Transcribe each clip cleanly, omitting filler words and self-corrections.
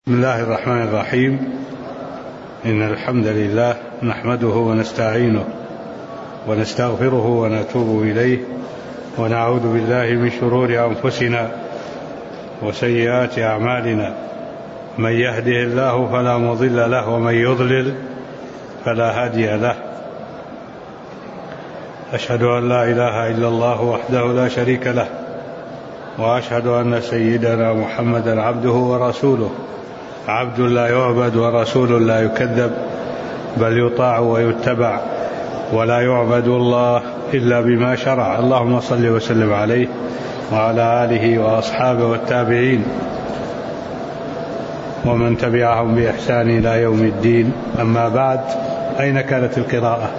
بسم الله الرحمن الرحيم. إن الحمد لله نحمده ونستعينه ونستغفره ونتوب إليه ونعوذ بالله من شرور أنفسنا وسيئات أعمالنا. من يهده الله فلا مضل له ومن يضلل فلا هادي له. أشهد أن لا إله إلا الله وحده لا شريك له، وأشهد أن سيدنا محمدا عبده ورسوله، عبد لا يعبد ورسول لا يكذب، بل يطاع ويتبع، ولا يعبد الله إلا بما شرع. اللهم صل وسلم عليه وعلى آله وأصحابه والتابعين ومن تبعهم بإحسان إلى يوم الدين. أما بعد، أين كانت القراءة؟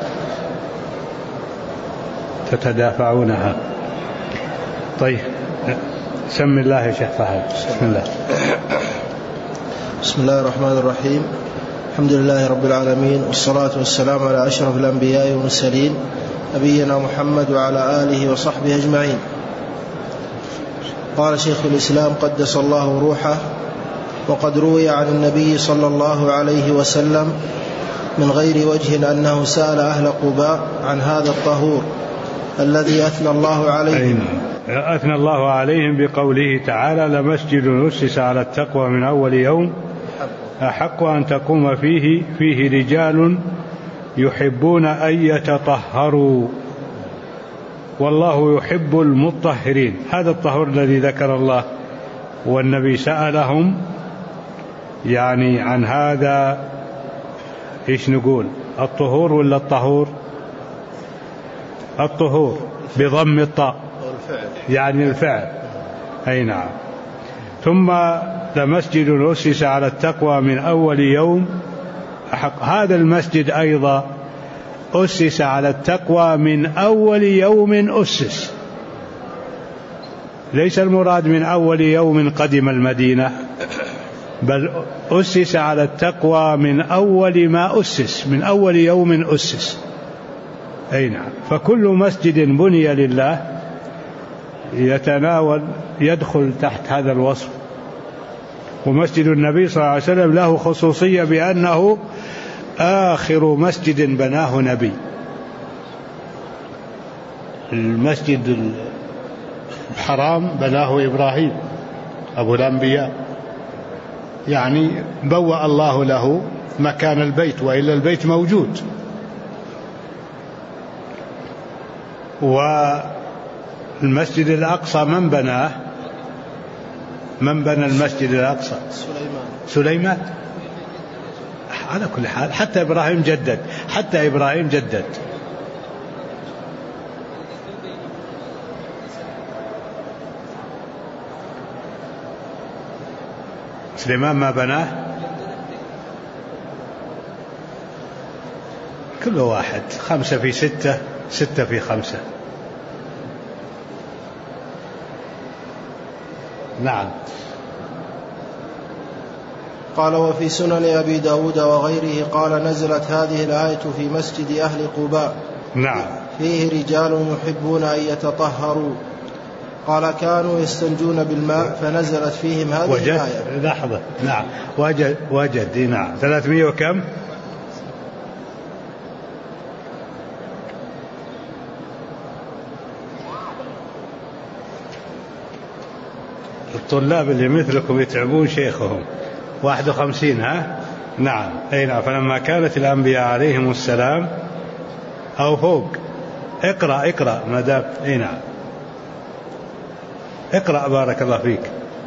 تتدافعونها. طيب، سم الله يا شيخ فهد. بسم الله. بسم الله الرحمن الرحيم. الحمد لله رب العالمين، والصلاة والسلام على أشرف الأنبياء والمرسلين، نبينا محمد وعلى آله وصحبه أجمعين. قال شيخ الإسلام قدس الله روحه: وقد روي عن النبي صلى الله عليه وسلم من غير وجه أنه سأل أهل قباء عن هذا الطهور الذي أثنى الله عليهم. أثنى الله عليهم بقوله تعالى: لمسجد أسس على التقوى من أول يوم أحق أن تقوم فيه رجال يحبون أن يتطهروا والله يحب المطهرين. هذا الطهور الذي ذكر الله، والنبي سألهم يعني عن هذا. إيش نقول، الطهور ولا الطهور؟ الطهور بضم الطاء، يعني الفعل. أي نعم. ثم لمسجد أسس على التقوى من أول يوم أحق. هذا المسجد أيضا أسس على التقوى من أول يوم أسس، ليس المراد من أول يوم قدم المدينة، بل أسس على التقوى من أول ما أسس، من أول يوم أسس. أي نعم. فكل مسجد بني لله يدخل تحت هذا الوصف. ومسجد النبي صلى الله عليه وسلم له خصوصية بأنه آخر مسجد بناه نبي. المسجد الحرام بناه إبراهيم أبو الأنبياء، يعني بوأ الله له مكان البيت، وإلا البيت موجود. والمسجد الأقصى من بناه؟ من بنى المسجد الأقصى؟ سليمان. على كل حال حتى إبراهيم جدد. سليمان ما بناه؟ كل واحد 5 في 6، 6 في 5. نعم. قال: وفي سنن أبي داود وغيره قال: نزلت هذه الآية في مسجد أهل قباء. نعم. فيه رجال يحبون أن يتطهروا. قال: كانوا يستنجون بالماء فنزلت فيهم هذه الآية. لحظة. نعم. وجد. نعم. 300 وكم؟ الطلاب اللي مثلكم يتعبون شيخهم. 51. ها؟ نعم. أي نعم. فلما كانت الأنبياء عليهم السلام أو فوق. اقرأ مدام. أي نعم. اقرأ بارك الله فيك.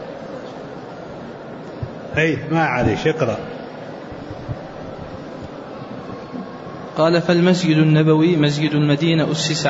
أي ما عليش، اقرأ. قال: فالمسجد النبوي مسجد المدينة أسسه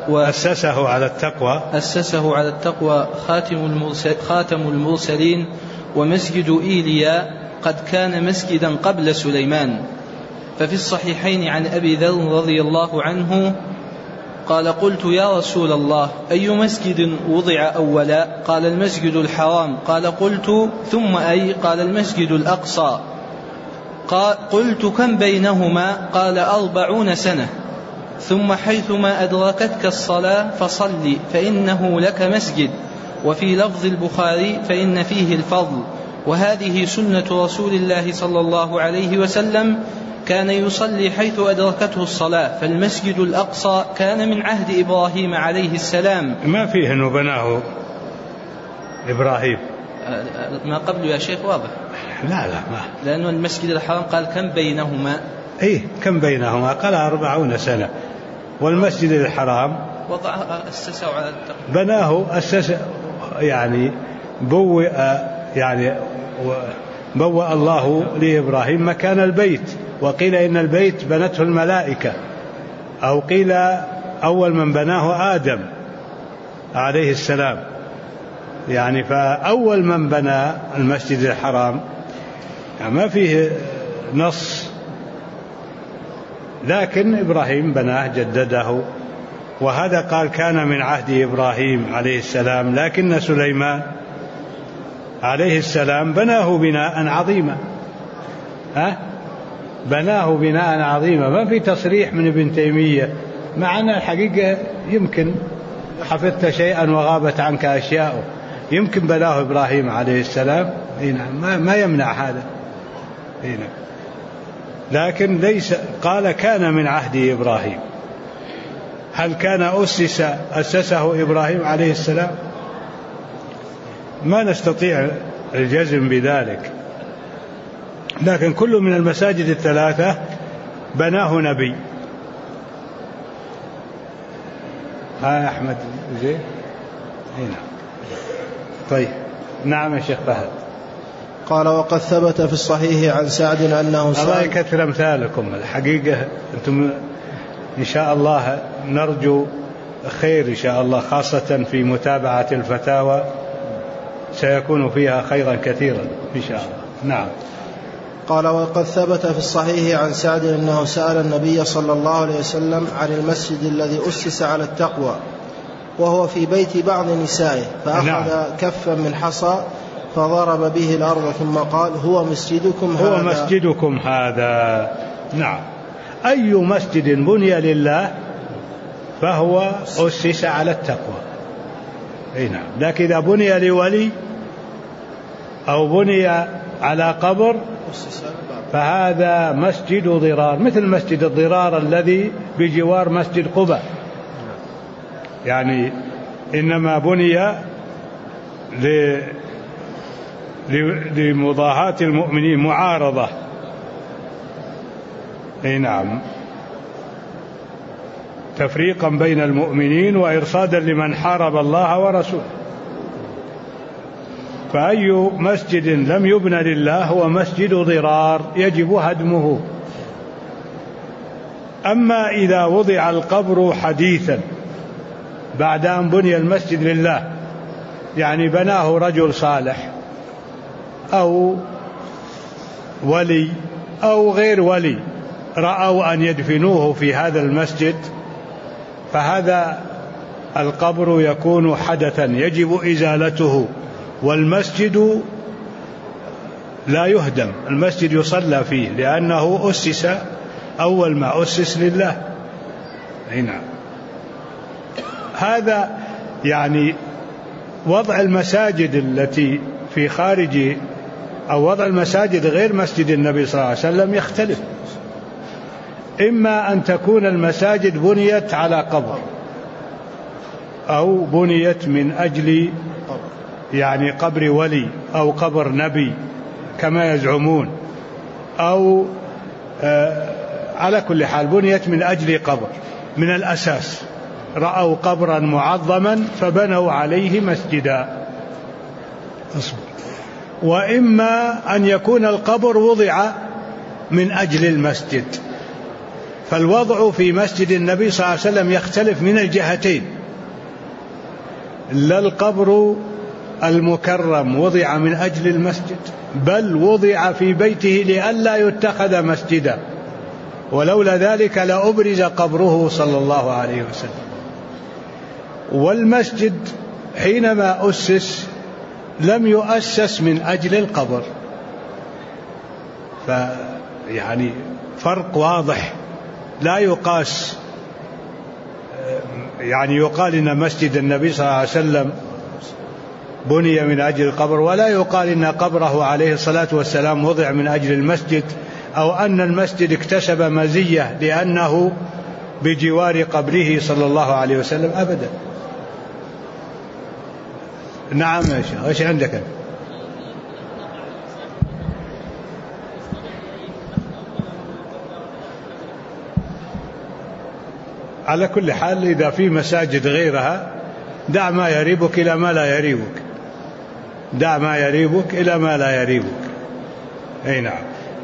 على التقوى خاتم المرسلين. ومسجد إيليا قد كان مسجدا قبل سليمان. ففي الصحيحين عن أبي ذر رضي الله عنه قال: قلت يا رسول الله، أي مسجد وضع أولا؟ قال: المسجد الحرام. قال: قلت ثم أي؟ قال: المسجد الأقصى. قلت: كم بينهما؟ قال: 40 سنة. ثم حيثما أدركتك الصلاة فصل فإنه لك مسجد. وفي لفظ البخاري: فإن فيه الفضل. وهذه سنة رسول الله صلى الله عليه وسلم، كان يصلي حيث أدركته الصلاة، فالمسجد الأقصى كان من عهد إبراهيم عليه السلام. ما فيه أنه بناه إبراهيم، ما قبله يا شيخ واضح. لا ما، لأنه المسجد الحرام قال كم بينهما، كم بينهما، قال 40 سنة. والمسجد الحرام وضع أسسه على بناه أسس، يعني بوأ الله لإبراهيم مكان البيت، وقيل إن البيت بنته الملائكة، أو قيل أول من بناه آدم عليه السلام، يعني فأول من بنى المسجد الحرام يعني ما فيه نص، لكن إبراهيم بناه جدده، وهذا قال كان من عهد إبراهيم عليه السلام، لكن سليمان عليه السلام بناه بناء عظيما، بناه بناء عظيما. ما في تصريح من ابن تيمية، مع أن الحقيقة يمكن حفظت شيئا وغابت عنك أشياء، يمكن بناه إبراهيم عليه السلام، ما يمنع هذا، لكن ليس قال كان من عهد إبراهيم. هل كان أسسه إبراهيم عليه السلام؟ ما نستطيع الجزم بذلك، لكن كل من المساجد الثلاثة بناه نبي. ها أحمد زين هنا. طيب نعم يا شيخ فهد. قال وقد ثبت في الصحيح عن سعد أنه سأل. الله يكثر أمثالكم، الحقيقة أنتم إن شاء الله نرجو خير إن شاء الله، خاصة في متابعة الفتاوى سيكون فيها خيرا كثيرا إن شاء الله. نعم. قال وقد ثبت في الصحيح عن سعد أنه سأل النبي صلى الله عليه وسلم عن المسجد الذي أسس على التقوى وهو في بيت بعض نسائه، فأخذ كفا من حصى فضرب به الأرض ثم قال هو مسجدكم هذا. نعم. أي مسجد بني لله فهو أسس على التقوى. نعم. لكن إذا بني لولي أو بني على قبر فهذا مسجد ضرار، مثل مسجد الضرار الذي بجوار مسجد قباء، يعني إنما بني لمضاهاة المؤمنين، معارضة. نعم، تفريقا بين المؤمنين وإرصادا لمن حارب الله ورسوله. فأي مسجد لم يبنى لله هو مسجد ضرار يجب هدمه. أما إذا وضع القبر حديثا بعد أن بني المسجد لله، يعني بناه رجل صالح أو ولي أو غير ولي، رأوا أن يدفنوه في هذا المسجد، فهذا القبر يكون حدثا يجب إزالته، والمسجد لا يهدم، المسجد يصلى فيه لأنه أسس أول ما أسس لله. نعم. هذا يعني وضع المساجد التي في خارج أو وضع المساجد غير مسجد النبي صلى الله عليه وسلم يختلف. إما أن تكون المساجد بنيت على قبر أو بنيت من أجل يعني قبر ولي أو قبر نبي كما يزعمون، أو على كل حال بنيت من أجل قبر من الأساس، رأوا قبرا معظما فبنوا عليه مسجدا. وإما أن يكون القبر وضع من أجل المسجد، فالوضع في مسجد النبي صلى الله عليه وسلم يختلف من الجهتين، لا القبر المكرم وضع من أجل المسجد، بل وضع في بيته لئلا يتخذ مسجدا، ولولا ذلك لأبرز قبره صلى الله عليه وسلم. والمسجد حينما أسس لم يؤسس من أجل القبر، فيعني فرق واضح لا يقاس. يعني يقال إن مسجد النبي صلى الله عليه وسلم بني من أجل القبر، ولا يقال إن قبره عليه الصلاة والسلام وضع من أجل المسجد، أو أن المسجد اكتسب مزية لأنه بجوار قبره صلى الله عليه وسلم، أبدا. نعم يا شيخ، ايش عندك؟ على كل حال إذا في مساجد غيرها دع ما يريبك إلى ما لا يريبك، دع ما يريبك إلى ما لا يريبك. أي نعم.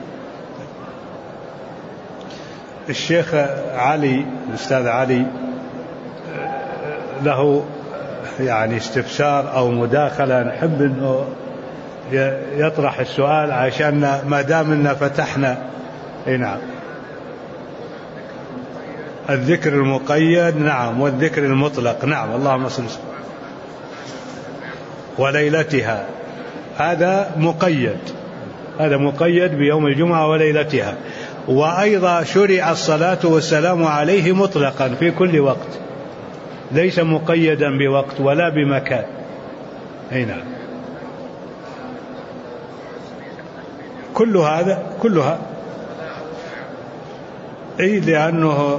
الشيخ علي، الأستاذ علي، له يعني استفسار أو مداخلة، نحب أنه يطرح السؤال عشان ما دامنا فتحنا. أي نعم. الذكر المقيد، نعم، والذكر المطلق، نعم. اللهم صل وسلم. وليلتها، هذا مقيد، هذا مقيد بيوم الجمعة وليلتها. وأيضا شرع الصلاة والسلام عليه مطلقا في كل وقت، ليس مقيدا بوقت ولا بمكان. أي نعم. كلها أي، لأنه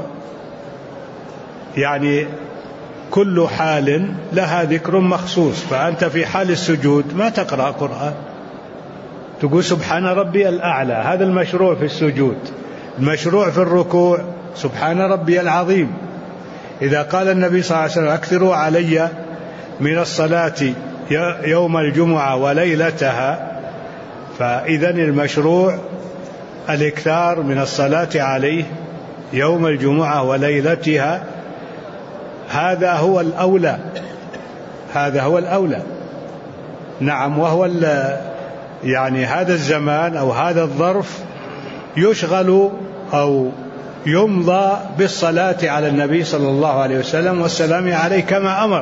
يعني كل حال لها ذكر مخصوص. فأنت في حال السجود ما تقرأ قرآن، تقول سبحان ربي الأعلى، هذا المشروع في السجود. المشروع في الركوع سبحان ربي العظيم. إذا قال النبي صلى الله عليه وسلم أكثروا علي من الصلاة يوم الجمعة وليلتها، فإذا المشروع الإكثار من الصلاة عليه يوم الجمعة وليلتها، هذا هو الأولى، هذا هو الأولى. نعم. وهو يعني هذا الزمان أو هذا الظرف يشغل أو يمضى بالصلاة على النبي صلى الله عليه وسلم والسلام عليه كما أمر.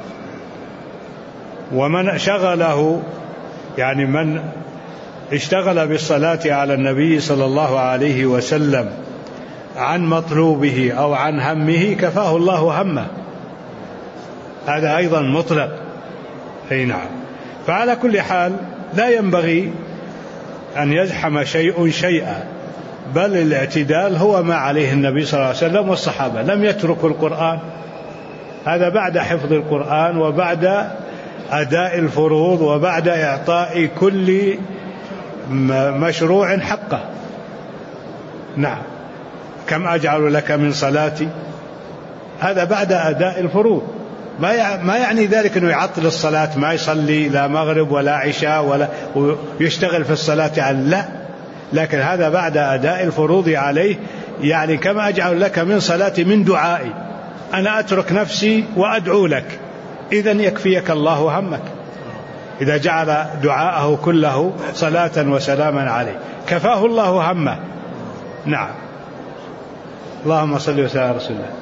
ومن شغله، يعني من اشتغل بالصلاة على النبي صلى الله عليه وسلم عن مطلوبه أو عن همه كفاه الله همه، هذا أيضا مطلق. أي نعم. فعلى كل حال لا ينبغي أن يزحم شيء شيئا، بل الاعتدال هو ما عليه النبي صلى الله عليه وسلم والصحابة. لم يتركوا القرآن، هذا بعد حفظ القرآن وبعد أداء الفروض وبعد إعطاء كل مشروع حقه. نعم. كم أجعل لك من صلاتي، هذا بعد أداء الفروض. ما يعني ذلك أنه يعطل الصلاة، ما يصلي لا مغرب ولا عشاء ولا يشتغل في الصلاة على، لا، لكن هذا بعد أداء الفروض عليه. يعني كما أجعل لك من صلاتي من دعائي، أنا أترك نفسي وأدعو لك، إذن يكفيك الله همك. إذا جعل دعاءه كله صلاة وسلاما عليه كفاه الله همه. نعم. اللهم صل وسلم على رسول الله.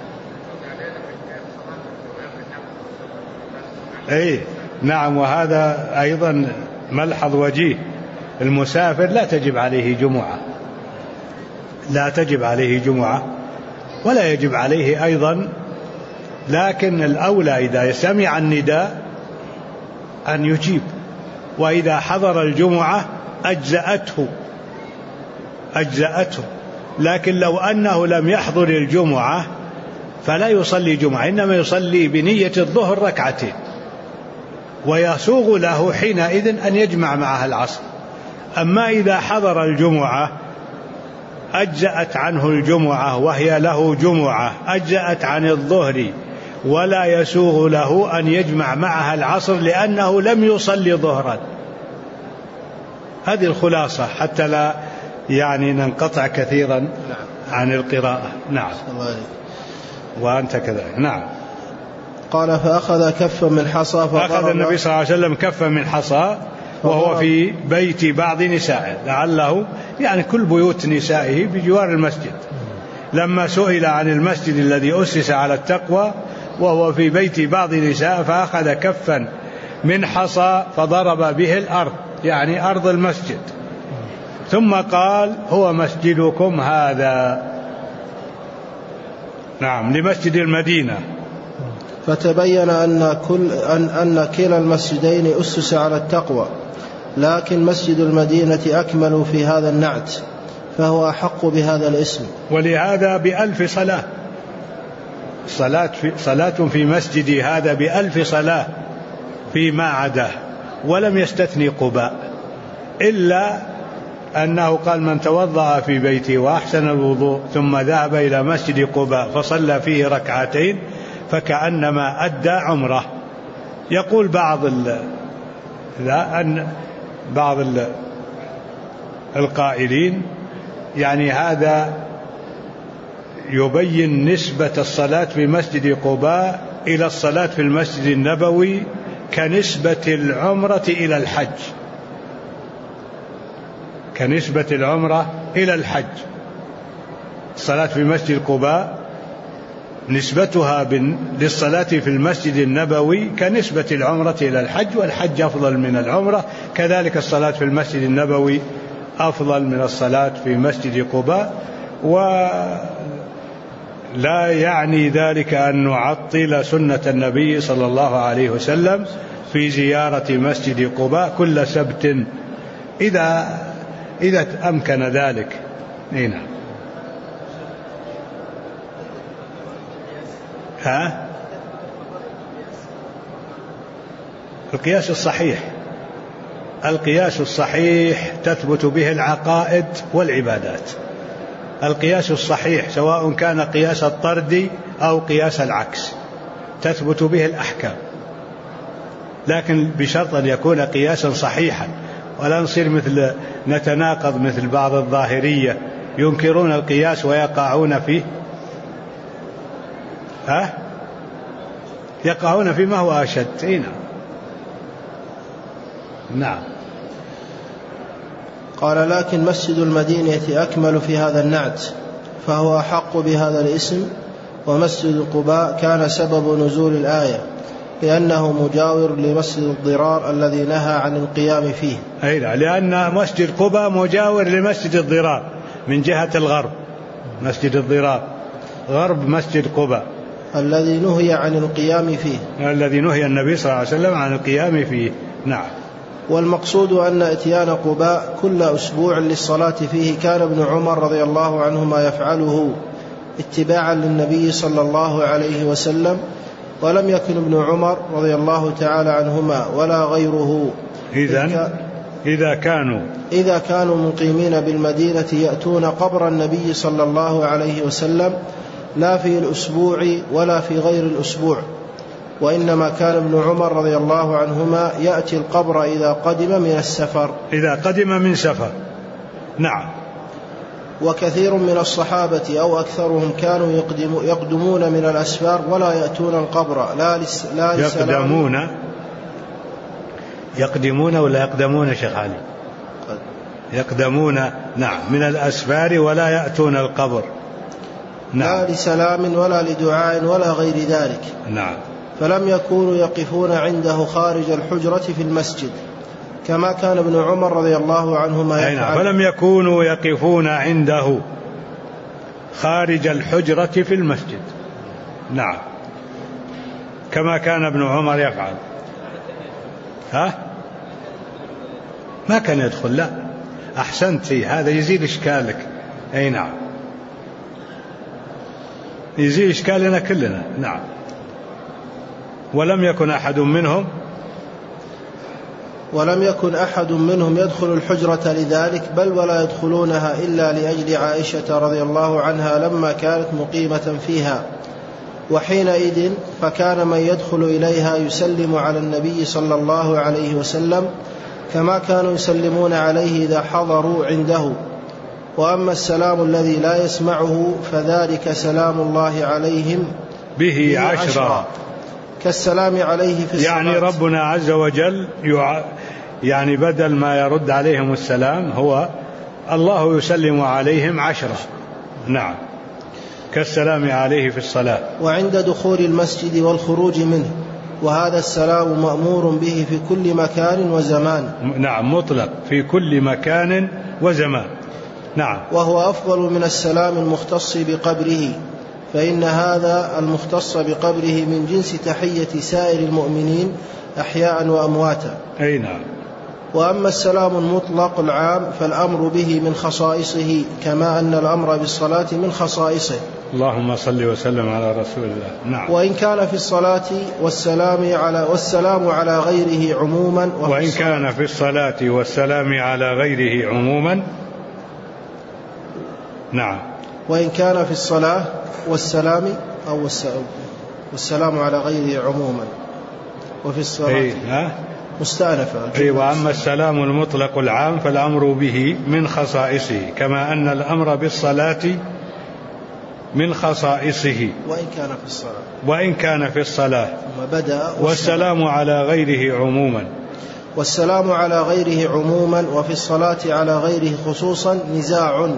أي نعم. وهذا أيضا ملحظ وجيه، المسافر لا تجب عليه جمعة، لا تجب عليه جمعة ولا يجب عليه أيضا، لكن الأولى إذا سمع النداء أن يجيب، وإذا حضر الجمعة أجزأته. لكن لو أنه لم يحضر الجمعة فلا يصلي جمعة، إنما يصلي بنية الظهر ركعتين، ويسوغ له حينئذ أن يجمع معها العصر. أما إذا حضر الجمعة أجزأت عنه الجمعة وهي له جمعة، أجزأت عن الظهر، ولا يسوغ له أن يجمع معها العصر لأنه لم يصلي ظهرا. هذه الخلاصة حتى لا يعني ننقطع كثيرا عن القراءة. نعم. وأنت كذلك. نعم. قال فأخذ كفا من حصى فأخذ النبي صلى الله عليه وسلم كفا من حصى وهو في بيت بعض نسائه، لعله يعني كل بيوت نسائه بجوار المسجد. لما سئل عن المسجد الذي أسس على التقوى وهو في بيت بعض نسائه، فأخذ كفا من حصى فضرب به الأرض، يعني أرض المسجد، ثم قال هو مسجدكم هذا. نعم. لمسجد المدينة. فتبين أن كلا المسجدين أسس على التقوى، لكن مسجد المدينة أكمل في هذا النعت، فهو أحق بهذا الاسم. ولهذا ب1000 صلاة في مسجدي هذا ب1000 صلاة فيما عداه، ولم يستثني قباء، إلا أنه قال: من توضأ في بيته وأحسن الوضوء ثم ذهب إلى مسجد قباء فصلى فيه ركعتين فكأنما أدى عمره. يقول بعض القائلين يعني هذا يبين نسبة الصلاة في مسجد قباء إلى الصلاة في المسجد النبوي كنسبة العمرة إلى الحج، كنسبة العمرة إلى الحج. الصلاة في مسجد قباء نسبتها للصلاة في المسجد النبوي كنسبة العمرة إلى الحج، والحج أفضل من العمرة، كذلك الصلاة في المسجد النبوي أفضل من الصلاة في مسجد قباء. ولا يعني ذلك أن نعطل سنة النبي صلى الله عليه وسلم في زيارة مسجد قباء كل سبت إذا أمكن ذلك. هنا القياس الصحيح تثبت به العقائد والعبادات. القياس الصحيح سواء كان قياس الطرد أو قياس العكس تثبت به الأحكام، لكن بشرط أن يكون قياسا صحيحا، ولا نصير نتناقض مثل بعض الظاهرية ينكرون القياس ويقعون فيه يقعون فيما هو أشد. نعم. قال: لكن مسجد المدينة أكمل في هذا النعت، فهو أحق بهذا الاسم. ومسجد قباء كان سبب نزول الآية لأنه مجاور لمسجد الضرار الذي نهى عن القيام فيه. لأن مسجد قباء مجاور لمسجد الضرار من جهة الغرب، مسجد الضرار غرب مسجد قباء الذي نهي عن القيام فيه، الذي نهي النبي صلى الله عليه وسلم عن القيام فيه. نعم. والمقصود أن اتيان قباء كل أسبوع للصلاة فيه كان ابن عمر رضي الله عنهما يفعله اتباعا للنبي صلى الله عليه وسلم، ولم يكن ابن عمر رضي الله تعالى عنهما ولا غيره إذا كانوا مقيمين بالمدينة يأتون قبر النبي صلى الله عليه وسلم لا في الأسبوع ولا في غير الأسبوع، وإنما كان ابن عمر رضي الله عنهما يأتي القبر إذا قدم من سفر. نعم. وكثير من الصحابة أو أكثرهم كانوا يقدمون من الأسفار ولا يأتون القبر يقدمون ولا يقدمون شيخ علي؟ يقدمون. نعم. من الأسفار ولا يأتون القبر. نعم. لا لسلام ولا لدعاء ولا غير ذلك. نعم. فلم يكونوا يقفون عنده خارج الحجرة في المسجد كما كان ابن عمر رضي الله عنهما يفعل. فلم يكونوا يقفون عنده خارج الحجرة في المسجد. نعم. كما كان ابن عمر يفعل. ما كان يدخل. لا، أحسنت، هذا يزيد إشكالك. نعم، يزيد إشكالنا كلنا. نعم. ولم يكن أحد منهم يدخل الحجرة لذلك، بل ولا يدخلونها إلا لأجل عائشة رضي الله عنها لما كانت مقيمة فيها، وحينئذ فكان من يدخل إليها يسلم على النبي صلى الله عليه وسلم كما كانوا يسلمون عليه إذا حضروا عنده. وأما السلام الذي لا يسمعه فذلك سلام الله عليهم به 10 كالسلام عليه في الصلاة. يعني ربنا عز وجل يعني بدل ما يرد عليهم السلام هو الله يسلم عليهم 10. نعم، كالسلام عليه في الصلاة. وعند دخول المسجد والخروج منه، وهذا السلام مأمور به في كل مكان وزمان. نعم، مطلق في كل مكان وزمان. نعم. وهو أفضل من السلام المختص بقبره، فإن هذا المختص بقبره من جنس تحية سائر المؤمنين أحياء وأمواتا. أي نعم. وأما السلام المطلق العام فالأمر به من خصائصه كما أن الأمر بالصلاة من خصائصه. اللهم صل وسلم على رسول الله. نعم. وإن كان في الصلاة والسلام على غيره عموما. وإن كان في الصلاة والسلام على غيره عموما. نعم. وإن كان في الصلاة والسلام أو والسلام على غيره عموما وفي الصلاة مستأنفة. وأما السلام المطلق العام فالأمر به من خصائصه كما أن الأمر بالصلاة من خصائصه. وإن كان في الصلاة والسلام على غيره عموما. والسلام على غيره عموما وفي الصلاة على غيره خصوصا نزاع.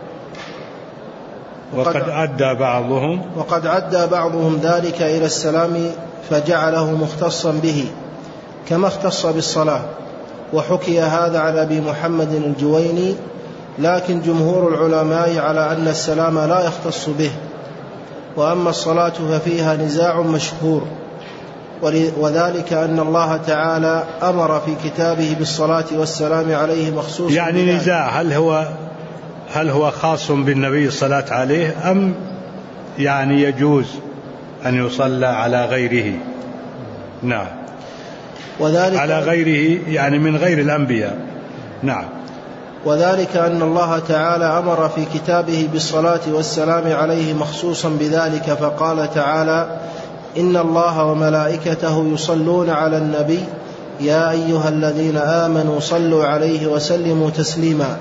وقد عدى بعضهم ذلك إلى السلام فجعله مختصا به كما اختص بالصلاة. وحكي هذا عن أبي محمد الجويني، لكن جمهور العلماء على أن السلام لا يختص به. وأما الصلاة ففيها نزاع مشهور، وذلك أن الله تعالى أمر في كتابه بالصلاة والسلام عليه مخصوص. يعني نزاع هل هو خاص بالنبي الصلاة عليه أم يعني يجوز أن يصلى على غيره؟ نعم. وذلك على غيره يعني من غير الأنبياء. نعم. وذلك أن الله تعالى أمر في كتابه بالصلاة والسلام عليه مخصوصا بذلك، فقال تعالى: إن الله وملائكته يصلون على النبي يا أيها الذين آمنوا صلوا عليه وسلموا تسليما.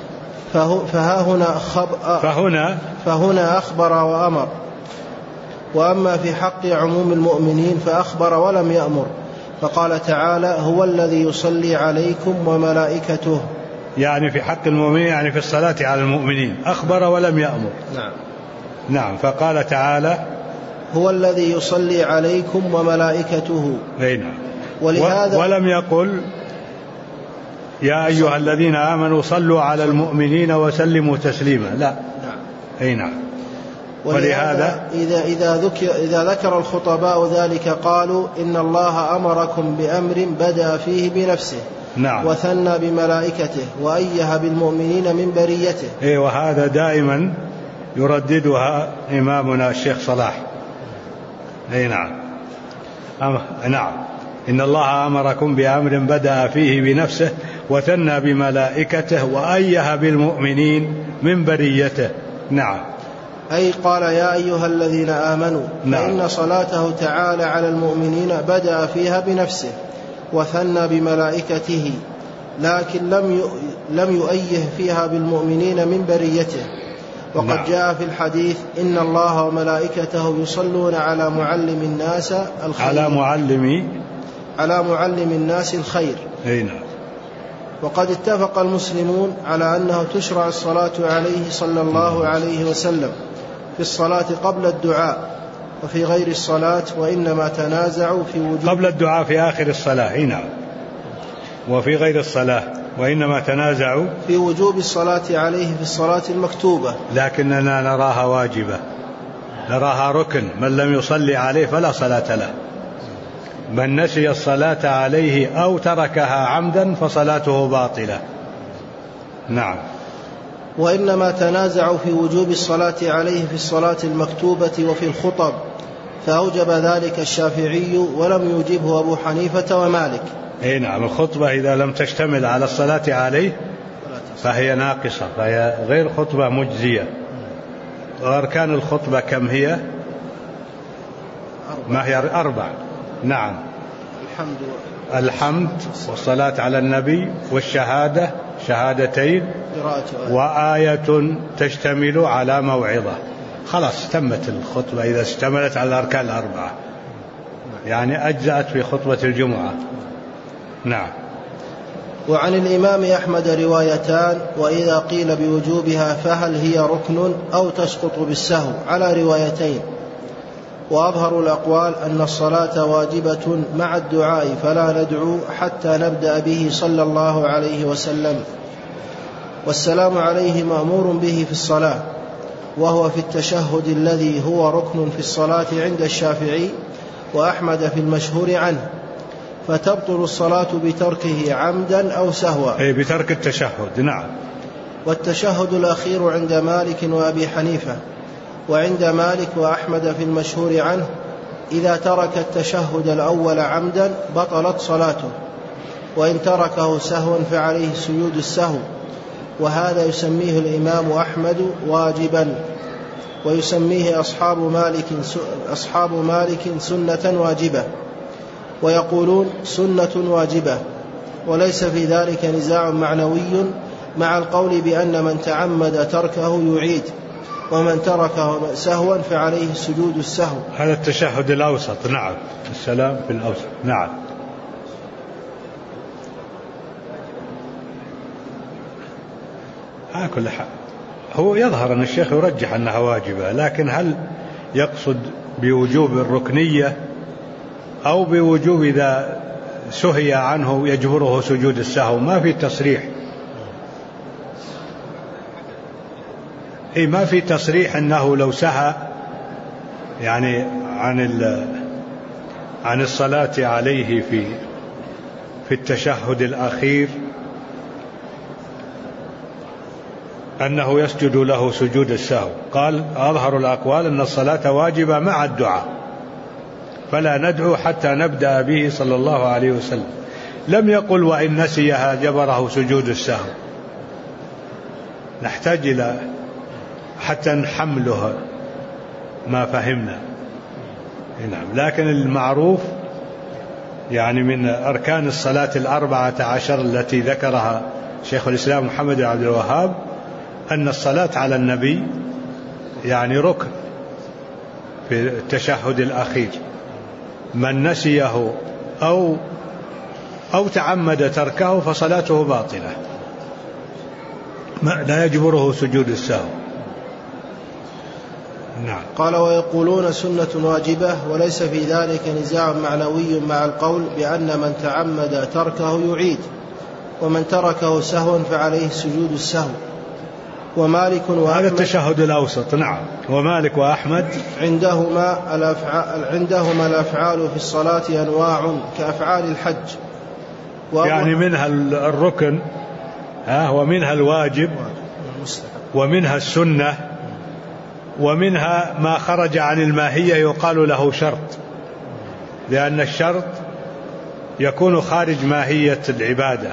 فهنا أخبر وأمر. وأما في حق عموم المؤمنين فأخبر ولم يأمر، فقال تعالى: هو الذي يصلي عليكم وملائكته. يعني في حق المؤمنين يعني في الصلاة على المؤمنين أخبر ولم يأمر. نعم. فقال تعالى: هو الذي يصلي عليكم وملائكته. نعم. ولم يقل يا أيها الذين آمنوا صلوا على المؤمنين وسلموا تسليما. لا. نعم. ولهذا إذا ذكر الخطباء ذلك قالوا: إن الله أمركم بأمر بدأ فيه بنفسه. نعم. وثنى بملائكته وأيه بالمؤمنين من بريته. وهذا دائما يرددها إمامنا الشيخ صلاح. نعم. نعم. إن الله أمركم بأمر بدأ فيه بنفسه وثنى بملائكته وأيه بالمؤمنين من بريته. نعم. أي قال: يا أيها الذين آمنوا. نعم. فإن صلاته تعالى على المؤمنين بدأ فيها بنفسه وثنى بملائكته، لكن لم يؤيه فيها بالمؤمنين من بريته. وقد نعم. جاء في الحديث: إن الله وملائكته يصلون على معلم الناس الخير. على معلم الناس الخير. نعم. وقد اتفق المسلمون على أنه تشرع الصلاة عليه صلى الله عليه وسلم في الصلاة قبل الدعاء وفي غير الصلاة، وإنما تنازعوا في وجوب قبل الدعاء في آخر الصلاة. نعم. وفي غير الصلاة وإنما تنازعوا في وجوب الصلاة عليه في الصلاة المكتوبة، لكننا نراها واجبة، نراها ركن. من لم يصلي عليه فلا صلاة له. من نسي الصلاة عليه أو تركها عمدا فصلاته باطلة. نعم. وإنما تنازعوا في وجوب الصلاة عليه في الصلاة المكتوبة وفي الخطب، فأوجب ذلك الشافعي ولم يوجبه أبو حنيفة ومالك. نعم. الخطبة إذا لم تشتمل على الصلاة عليه فهي ناقصة، فهي غير خطبة مجزية. وأركان الخطبة كم هي؟ ما هي 4. نعم. الحمد والصلاة على النبي والشهادة شهادتين وآية تشتمل على موعظة. خلاص تمت الخطبة إذا اشتملت على الأركان 4، يعني أجزأت في خطبة الجمعة. نعم. وعن الإمام أحمد روايتان، وإذا قيل بوجوبها فهل هي ركن أو تسقط بالسهو، على روايتين. وأظهر الأقوال أن الصلاة واجبة مع الدعاء، فلا ندعو حتى نبدأ به صلى الله عليه وسلم. والسلام عليه مأمور به في الصلاة، وهو في التشهد الذي هو ركن في الصلاة عند الشافعي وأحمد في المشهور عنه، فتبطل الصلاة بتركه عمدا أو سهوا. أي بترك التشهد. نعم. والتشهد الأخير عند مالك وأبي حنيفة، وعند مالك وأحمد في المشهور عنه إذا ترك التشهد الأول عمدا بطلت صلاته، وإن تركه سهوا فعليه سجود السهو، وهذا يسميه الإمام أحمد واجبا، ويسميه أصحاب مالك سنة واجبة، ويقولون سنة واجبة، وليس في ذلك نزاع معنوي مع القول بأن من تعمد تركه يعيد، ومن تركه سهوا فعليه سجود السهو. هذا التشهد الأوسط. نعم. السلام في الأوسط. نعم. على كل حال هو يظهر أن الشيخ يرجح أنها واجبة، لكن هل يقصد بوجوب الركنية أو بوجوب إذا سهي عنه يجبره سجود السهو؟ ما في تصريح. ما في تصريح أنه لو سهى يعني عن الصلاة عليه في التشهد الأخير أنه يسجد له سجود السهو. قال أظهر الأقوال أن الصلاة واجبة مع الدعاء، فلا ندعو حتى نبدأ به صلى الله عليه وسلم. لم يقل وإن نسيها جبره سجود السهو. نحتاج إلى حتى نحمله ما فهمنا. نعم. لكن المعروف يعني من أركان الصلاة 14 التي ذكرها شيخ الإسلام محمد بن عبد الوهاب أن الصلاة على النبي يعني ركن في التشهد الأخير، من نسيه أو تعمد تركه فصلاته باطلة، لا يجبره سجود السهو. نعم. قال ويقولون سنة واجبة، وليس في ذلك نزاع معنوي مع القول بأن من تعمد تركه يعيد، ومن تركه سهوا فعليه سجود السهو. ومالك وأحمد، هذا التشهد الأوسط. نعم. ومالك وأحمد عندهما الأفعال في الصلاة أنواع كأفعال الحج، يعني منها الركن ومنها الواجب ومنها السنة، ومنها ما خرج عن الماهية يقال له شرط، لأن الشرط يكون خارج ماهية العبادة،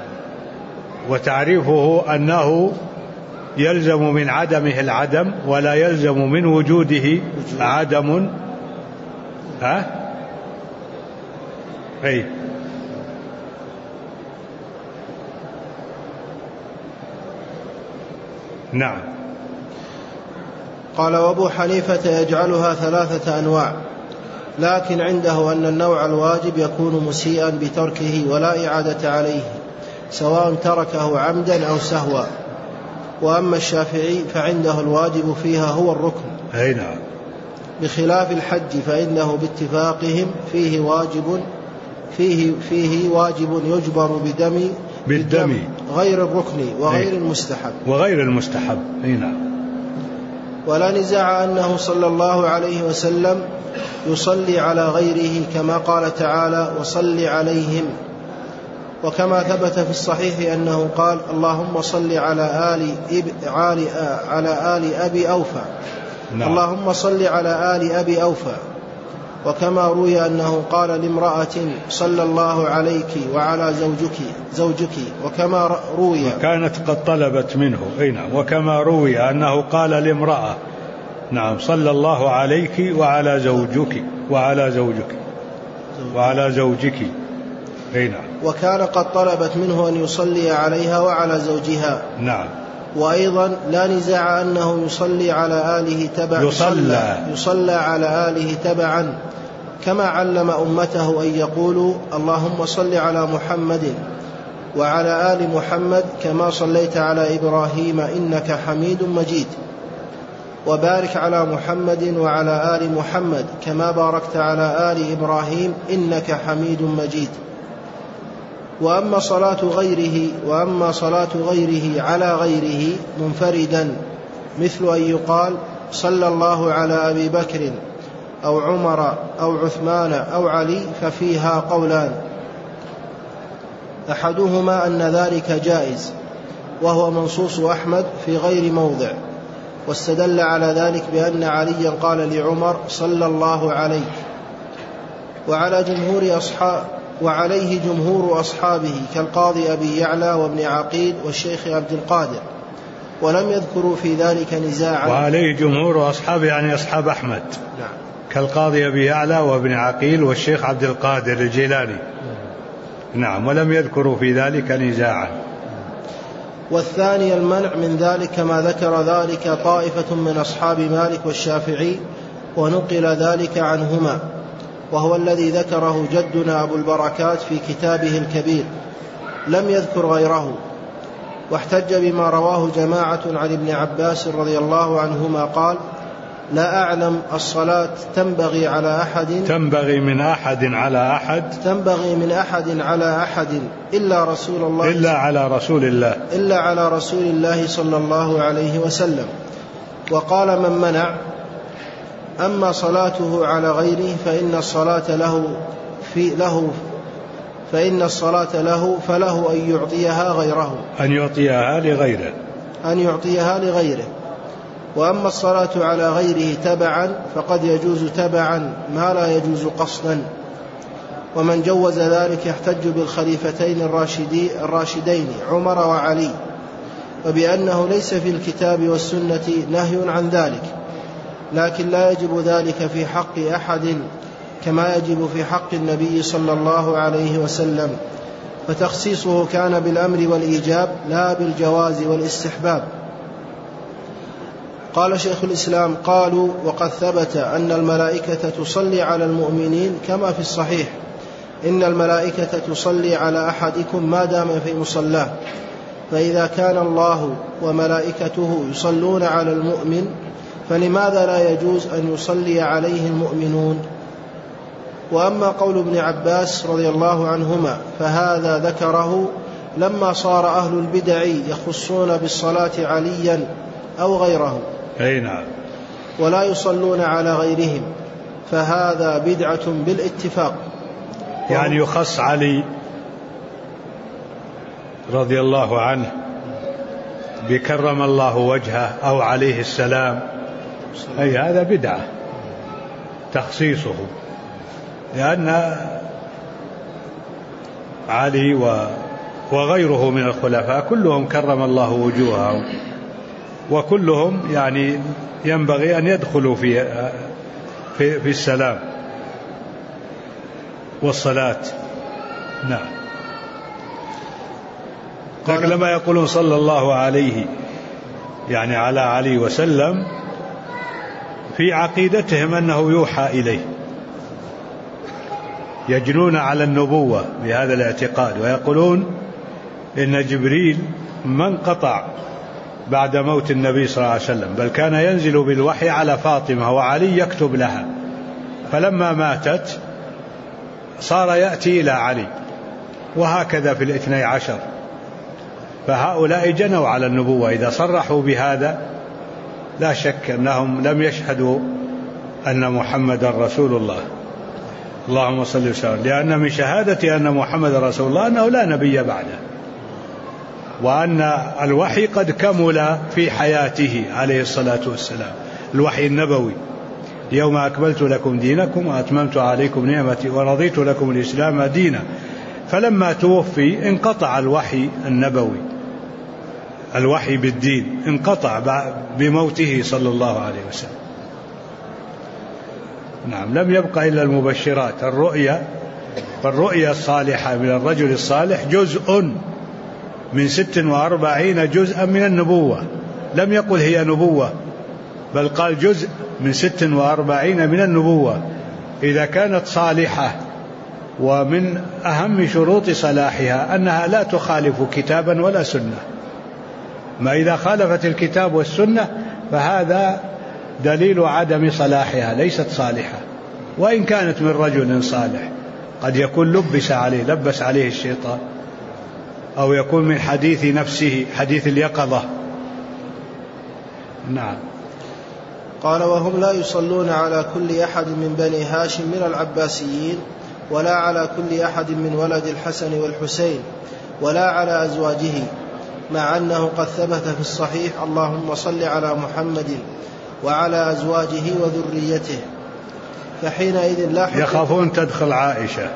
وتعريفه أنه يلزم من عدمه العدم ولا يلزم من وجوده عدم. أي نعم. قال وأبو حنيفة يجعلها 3 أنواع، لكن عنده أن النوع الواجب يكون مسيئا بتركه ولا إعادة عليه سواء تركه عمدا أو سهوا. وأما الشافعي فعنده الواجب فيها هو الركن. أي نعم. بخلاف الحج فإنه باتفاقهم فيه واجب يجبر بالدم غير الركن وغير المستحب. أي نعم. ولا نزاع أنه صلى الله عليه وسلم يصلي على غيره كما قال تعالى وصل عليهم، وكما ثبت في الصحيح أنه قال اللهم صل على آل أبي أوفى. نعم. اللهم صل على آل أبي أوفى. وكما روي أنه قال لامرأة صلى الله عليك وعلى زوجك وكما روي وكانت قد طلبت منه. نعم. وكما روي أنه قال لامرأة نعم صلى الله عليك وعلى زوجك. نعم. وكان قد طلبت منه أن يصلي عليها وعلى زوجها. نعم. وأيضا لا نزاع أنه يصلي على آله يصلى على آله تبعا، كما علم أمته أن يقولوا اللهم صل على محمد وعلى آل محمد كما صليت على إبراهيم إنك حميد مجيد، وبارك على محمد وعلى آل محمد كما باركت على آل إبراهيم إنك حميد مجيد. وأما صلاة غيره على غيره منفردا مثل أن يقال صلى الله على أبي بكر أو عمر أو عثمان أو علي، ففيها قولان: أحدهما أن ذلك جائز، وهو منصوص أحمد في غير موضع، واستدل على ذلك بأن عليا قال لعمر صلى الله عليك، وعليه جمهور أصحابه كالقاضي أبي يعلى وابن عقيل والشيخ عبد القادر، ولم يذكروا في ذلك نزاعا. وعليه جمهور أصحابه يعني أصحاب أحمد. نعم. كالقاضي أبي يعلى وابن عقيل والشيخ عبد القادر الجيلاني. نعم. ولم يذكروا في ذلك نزاعا. والثاني المنع من ذلك كما ذكر ذلك طائفة من أصحاب مالك والشافعي، ونقل ذلك عنهما، وهو الذي ذكره جدنا أبو البركات في كتابه الكبير، لم يذكر غيره. واحتج بما رواه جماعة عن ابن عباس رضي الله عنهما قال: لا أعلم الصلاة تنبغي من أحد على أحد إلا على رسول الله صلى الله عليه وسلم. وقال من منع: أما صلاته على غيره فإن الصلاة له فله أن يعطيها لغيره. وأما الصلاة على غيره تبعا فقد يجوز تبعا ما لا يجوز قصدا. ومن جوز ذلك يحتج بالخليفتين الراشدين عمر وعلي، وبأنه ليس في الكتاب والسنة نهي عن ذلك، لكن لا يجب ذلك في حق أحد كما يجب في حق النبي صلى الله عليه وسلم، فتخصيصه كان بالأمر والإيجاب لا بالجواز والاستحباب. قال شيخ الإسلام: قالوا: وقد ثبت أن الملائكة تصلي على المؤمنين كما في الصحيح: إن الملائكة تصلي على أحدكم ما دام في مصلاه، فإذا كان الله وملائكته يصلون على المؤمن فلماذا لا يجوز أن يصلي عليه المؤمنون؟ وأما قول ابن عباس رضي الله عنهما فهذا ذكره لما صار أهل البدع يخصون بالصلاة عليا أو غيره، ولا يصلون على غيرهم، فهذا بدعة بالاتفاق. يعني يخص علي رضي الله عنه بكرم الله وجهه أو عليه السلام، أي هذا بدعة تخصيصه، لأن علي وغيره من الخلفاء كلهم كرم الله وجوههم، وكلهم يعني ينبغي أن يدخلوا في السلام والصلاة. نعم. لكن لما يقولون صلى الله عليه يعني على علي وسلم، في عقيدتهم أنه يوحى إليه، يجنون على النبوة بهذا الاعتقاد، ويقولون إن جبريل ما انقطع بعد موت النبي صلى الله عليه وسلم، بل كان ينزل بالوحي على فاطمة وعلي يكتب لها، فلما ماتت صار يأتي إلى علي، وهكذا في 12. فهؤلاء جنوا على النبوة إذا صرحوا بهذا، لا شك أنهم لم يشهدوا أن محمد رسول الله. اللهم صل وسلم. لأن من شهادة أن محمد رسول الله أنه لا نبي بعده، وأن الوحي قد كمل في حياته عليه الصلاة والسلام، الوحي النبوي: اليوم أكملت لكم دينكم وأتممت عليكم نعمتي ورضيت لكم الإسلام دينا. فلما توفي انقطع الوحي النبوي، الوحي بالدين انقطع بموته صلى الله عليه وسلم. نعم. لم يبقى إلا المبشرات، الرؤيا الصالحة من الرجل الصالح جزء من 46 جزءا من النبوة، لم يقل هي نبوة، بل قال جزء من 46 من النبوة إذا كانت صالحة. ومن أهم شروط صلاحها أنها لا تخالف كتابا ولا سنة، ما إذا خالفت الكتاب والسنة فهذا دليل عدم صلاحها، ليست صالحة، وإن كانت من رجل صالح. قد يكون لبس عليه الشيطان، أو يكون من حديث نفسه، حديث اليقظة. نعم. قال: وهم لا يصلون على كل أحد من بني هاشم من العباسيين، ولا على كل أحد من ولد الحسن والحسين، ولا على أزواجه، مع أنه قد ثبت في الصحيح: اللهم صل على محمد وعلى أزواجه وذريته. فحينئذ لا حجة. يخافون تدخل عائشة.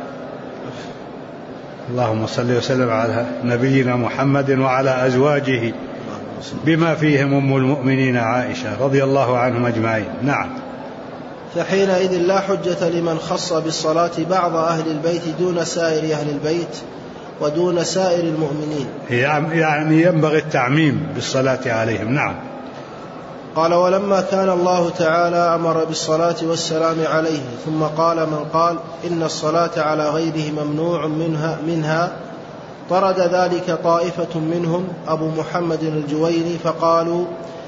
اللهم صل وسلم على نبينا محمد وعلى أزواجه بما فيهم أم المؤمنين عائشة رضي الله عنهم أجمعين. نعم. فحينئذ لا حجة لمن خص بالصلاة بعض أهل البيت دون سائر أهل البيت ودون سائر المؤمنين، يعني ينبغي التعميم بالصلاة عليهم. نعم. قال: ولما كان الله تعالى أمر بالصلاة والسلام عليه، ثم قال من قال إن الصلاة على غيره ممنوع منها طرد ذلك طائفة منهم أبو محمد الجويني، فقالوا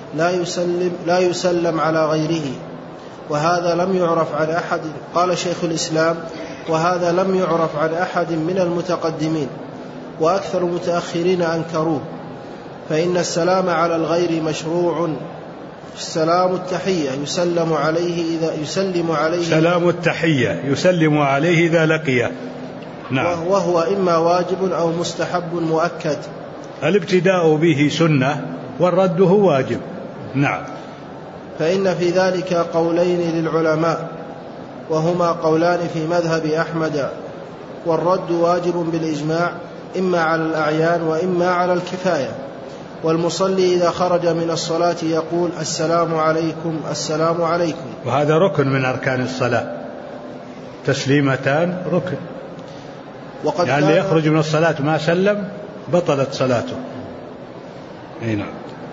لا يسلم على غيره، وهذا لم يعرف عن أحد. قال شيخ الإسلام: وهذا لم يعرف عن أحد من المتقدمين، وأكثر المتأخرين أنكروه، فإن السلام على الغير مشروع. السلام التحية يسلم عليه سلام التحية يسلم عليه إذا لقيه. نعم. وهو إما واجب أو مستحب مؤكد. الابتداء به سنة والرد هو واجب. نعم. فإن في ذلك قولين للعلماء، وهما قولان في مذهب أحمد، والرد واجب بالإجماع، إما على الأعيان وإما على الكفاية. والمصلي إذا خرج من الصلاة يقول: السلام عليكم السلام عليكم. وهذا ركن من أركان الصلاة، تسليمتان ركن. يعني اللي يخرج من الصلاة ما سلم بطلت صلاته. نعم.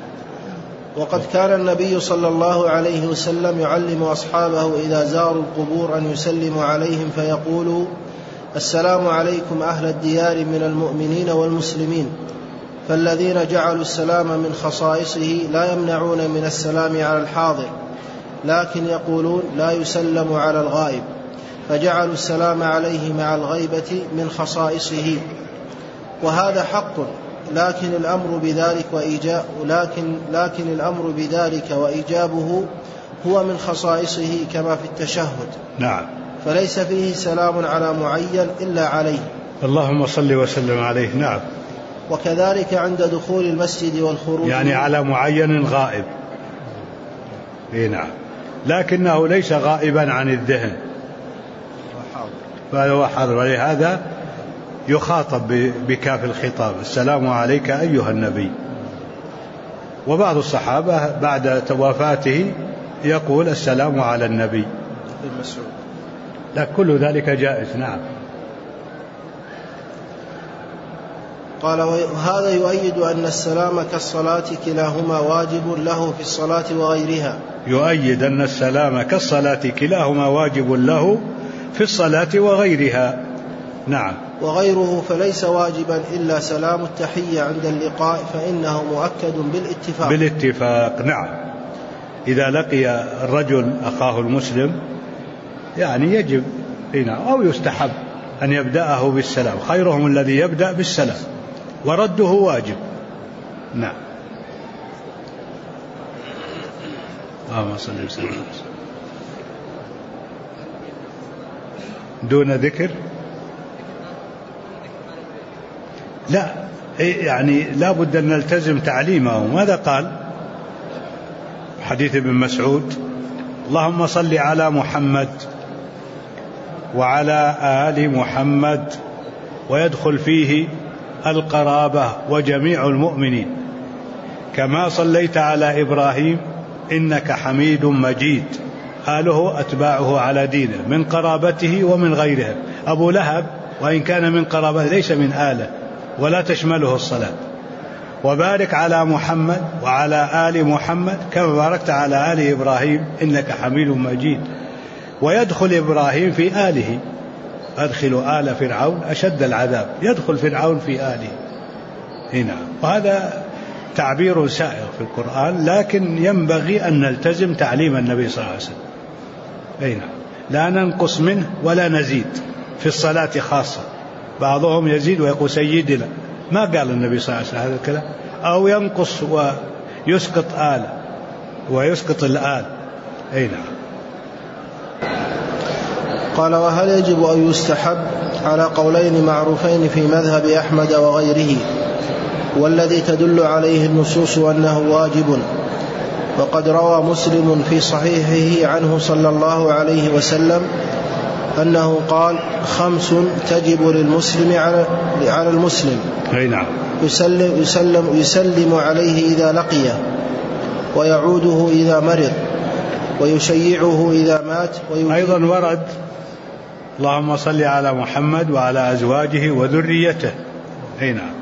وقد كان النبي صلى الله عليه وسلم يعلم أصحابه إذا زاروا القبور أن يسلموا عليهم فيقولوا: السلام عليكم أهل الديار من المؤمنين والمسلمين. فالذين جعلوا السلام من خصائصه لا يمنعون من السلام على الحاضر، لكن يقولون لا يسلم على الغائب، فجعلوا السلام عليه مع الغيبة من خصائصه، وهذا حق، لكن الأمر بذلك وإيجابه هو من خصائصه كما في التشهد. نعم. فليس فيه سلام على معين إلا عليه. اللهم صل وسلم عليه. نعم. وكذلك عند دخول المسجد والخروج، يعني على معين غائب. نعم. لكنه ليس غائبا عن الذهن، فهو حاضر، ولهذا يخاطب بكاف الخطاب: السلام عليك أيها النبي. وبعض الصحابة بعد وفاته يقول: السلام على النبي. لا، كل ذلك جائز. نعم. قال: وهذا يؤيد أن السلام كالصلاة كلاهما واجب له في الصلاة وغيرها. يؤيد أن السلام كالصلاة كلاهما واجب له في الصلاة وغيرها. نعم. وغيره فليس واجبا إلا سلام التحية عند اللقاء، فإنه مؤكد بالاتفاق. نعم. إذا لقي الرجل أخاه المسلم يعني يجب أو يستحب أن يبدأه بالسلام، خيرهم الذي يبدأ بالسلام، ورده واجب. نعم. اللهم صل وسلم. دون ذكر لا، يعني لا بد أن نلتزم تعليمه. ماذا قال؟ حديث ابن مسعود: اللهم صل على محمد وعلى آل محمد، ويدخل فيه القرابة وجميع المؤمنين، كما صليت على إبراهيم إنك حميد مجيد. آله أتباعه على دينه من قرابته ومن غيرهم. أبو لهب وإن كان من قرابته ليس من آله ولا تشمله الصلاة. وبارك على محمد وعلى آل محمد كما باركت على آل إبراهيم إنك حميد مجيد. ويدخل إبراهيم في آله: أدخل آل فرعون أشد العذاب. يدخل فرعون في آله هنا. وهذا تعبير سائغ في القرآن، لكن ينبغي أن نلتزم تعليم النبي صلى الله عليه وسلم. هنا لا ننقص منه ولا نزيد في الصلاة خاصة. بعضهم يزيد ويقول سيدنا، ما قال النبي صلى الله عليه وسلم هذا الكلام. أو ينقص ويسقط آله، ويسقط الآل. أي نعم. قال: وهل يجب أو يستحب على قولين معروفين في مذهب أحمد وغيره، والذي تدل عليه النصوص أنه واجب، وقد روى مسلم في صحيحه عنه صلى الله عليه وسلم أنه قال: 5 تجب للمسلم على المسلم. أي نعم. يسلم عليه إذا لقيه، ويعوده إذا مرض، ويشيعه إذا مات. أيضا ورد: اللهم صل على محمد وعلى أزواجه وذريته. أي نعم.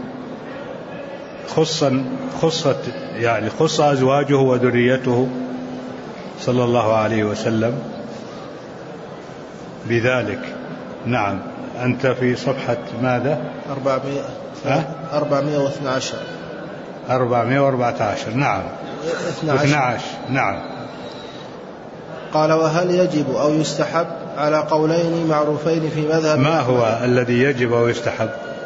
خص أزواجه وذريته صلى الله عليه وسلم بذلك. نعم. أنت في صفحة ماذا؟ 412. 414. نعم. 12. نعم. قال: وهل يجب أو يستحب على قولين معروفين في مذهب؟ ما هو الذي يجب أو يستحب؟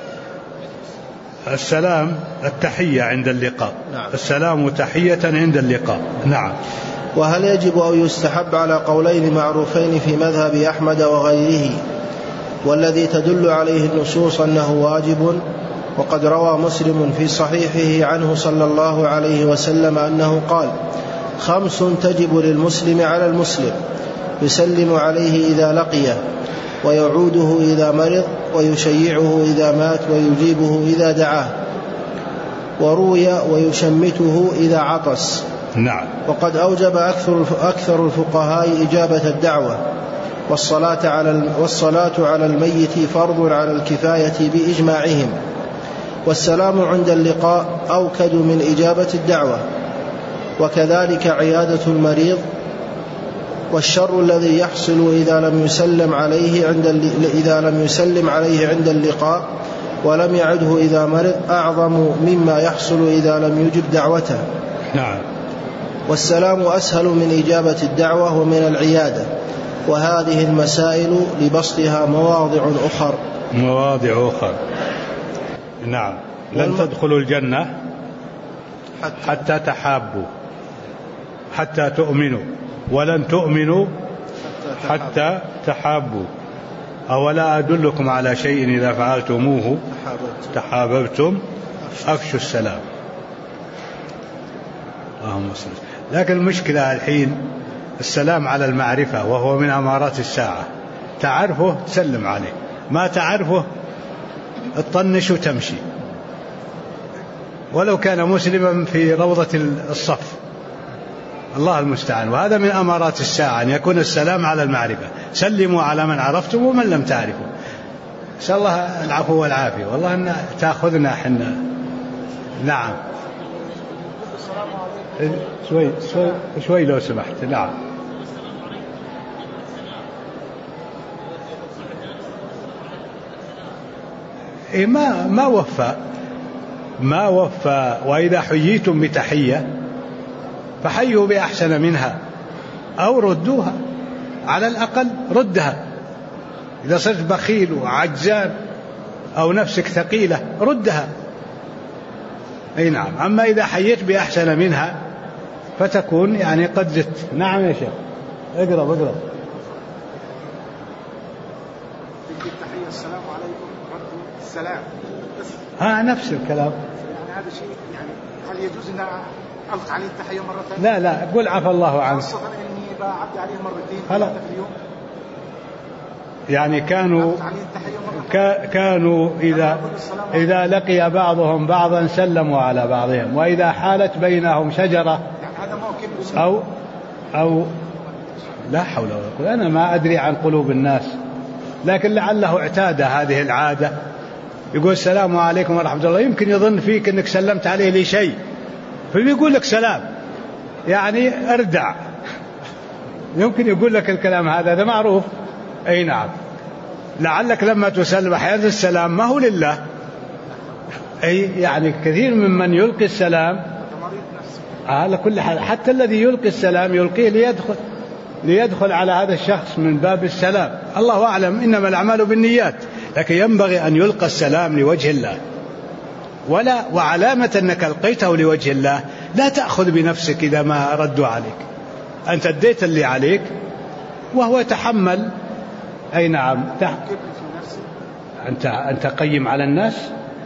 السلام، التحية عند اللقاء. نعم. السلام تحية عند اللقاء. نعم. وهل يجب أو يستحب على قولين معروفين في مذهب أحمد وغيره، والذي تدل عليه النصوص أنه واجب، وقد روى مسلم في صحيحه عنه صلى الله عليه وسلم أنه قال: 5 تجب للمسلم على المسلم، يسلم عليه إذا لقيه، ويعوده إذا مرض، ويشيعه إذا مات، ويجيبه إذا دعاه، وروي ويشمته إذا عطس. نعم. وقد أوجب أكثر الفقهاء إجابة الدعوة، والصلاة على الميت فرض على الكفاية بإجماعهم، والسلام عند اللقاء أوكد من إجابة الدعوة، وكذلك عيادة المريض. والشر الذي يحصل إذا لم يسلم عليه عند اللقاء ولم يعده إذا مرض أعظم مما يحصل إذا لم يجب دعوته. نعم. والسلام أسهل من إجابة الدعوة ومن العيادة، وهذه المسائل لبسطها مواضع أخر. نعم. لن تدخلوا الجنة حتى تحابوا، حتى تؤمنوا، ولن تؤمنوا حتى تحابوا. أولا أدلكم على شيء إذا فعلتموه تحاببتم أفشوا السلام. اللهم صل. لكن المشكلة الحين السلام على المعرفة، وهو من أمارات الساعة. تعرفه تسلم عليه، ما تعرفه تطنش وتمشي، ولو كان مسلما في روضة الصف. الله المستعان. وهذا من أمارات الساعة، أن يكون السلام على المعرفة. سلموا على من عرفتم ومن لم تعرفوا. نسأل الله العفو والعافية. والله أن تأخذنا حنا. نعم. شوي لو سمحت. نعم. ما وفى. وإذا حييتم بتحية فحيوا بأحسن منها أو ردوها، على الأقل ردها. إذا صرت بخيل وعجزان أو نفسك ثقيلة ردها. أي نعم. أما إذا حييت بأحسن منها فتكون يعني قد زدت. نعم يا شيخ. اقرب. السلام عليكم رد السلام نفس الكلام. يعني هذا شيء، يعني هل يجوز أن ألقى عليه التحية مرة ثانية؟ لا قل عفى الله عنك. خاصة إني بعدي عليه مرتين في اليوم. يعني كانوا إذا لقي بعضهم بعضا سلموا على بعضهم، وإذا حالت بينهم شجرة أو لا حول ولا قوة. أنا ما أدري عن قلوب الناس، لكن لعله اعتاد هذه العادة. يقول السلام عليكم ورحمة الله، يمكن يظن فيك أنك سلمت عليه لشيء فبيقول لك سلام، يعني اردع. يمكن يقول لك الكلام هذا معروف. أي نعم. لعلك لما تسلم أحيانا السلام ما هو لله. أي يعني كثير ممن يلقي السلام على كل حال، حتى الذي يلقي السلام يلقيه ليدخل على هذا الشخص من باب السلام. الله أعلم، إنما الأعمال بالنيات، لكن ينبغي أن يلقى السلام لوجه الله. وعلامة أنك ألقيته لوجه الله لا تأخذ بنفسك إذا ما ردوا عليك. أنت أديت اللي عليك وهو يتحمل. أي نعم. أنت قيم على الناس،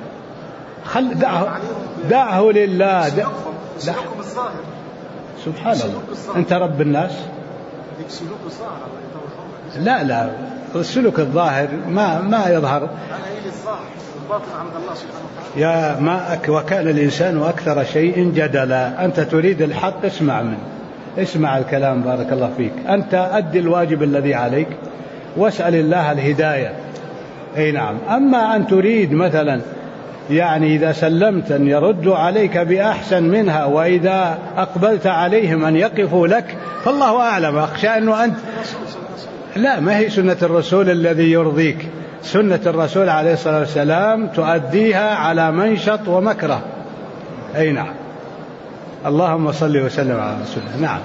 دعه لله. سلوكهم الظاهر سبحان الله. أنت رب الناس. سلوك الظاهر. لا السلوك الظاهر ما يظهر. أنا إلي الظاهر الباطن عند الله سبحانه وتعالى. يا ما وكان الإنسان أكثر شيء جدلا. أنت تريد الحق، اسمع الكلام. بارك الله فيك. أنت أدي الواجب الذي عليك واسأل الله الهداية. أي نعم. أما أن تريد مثلا يعني إذا سلمت أن يردوا عليك بأحسن منها، وإذا أقبلت عليهم أن يقفوا لك، فالله أعلم. أخشى أنه أنت لا، ما هي سنة الرسول الذي يرضيك. سنة الرسول عليه الصلاة والسلام تؤديها على منشط ومكره. أي نعم. اللهم صل وسلم على رسوله. نعم.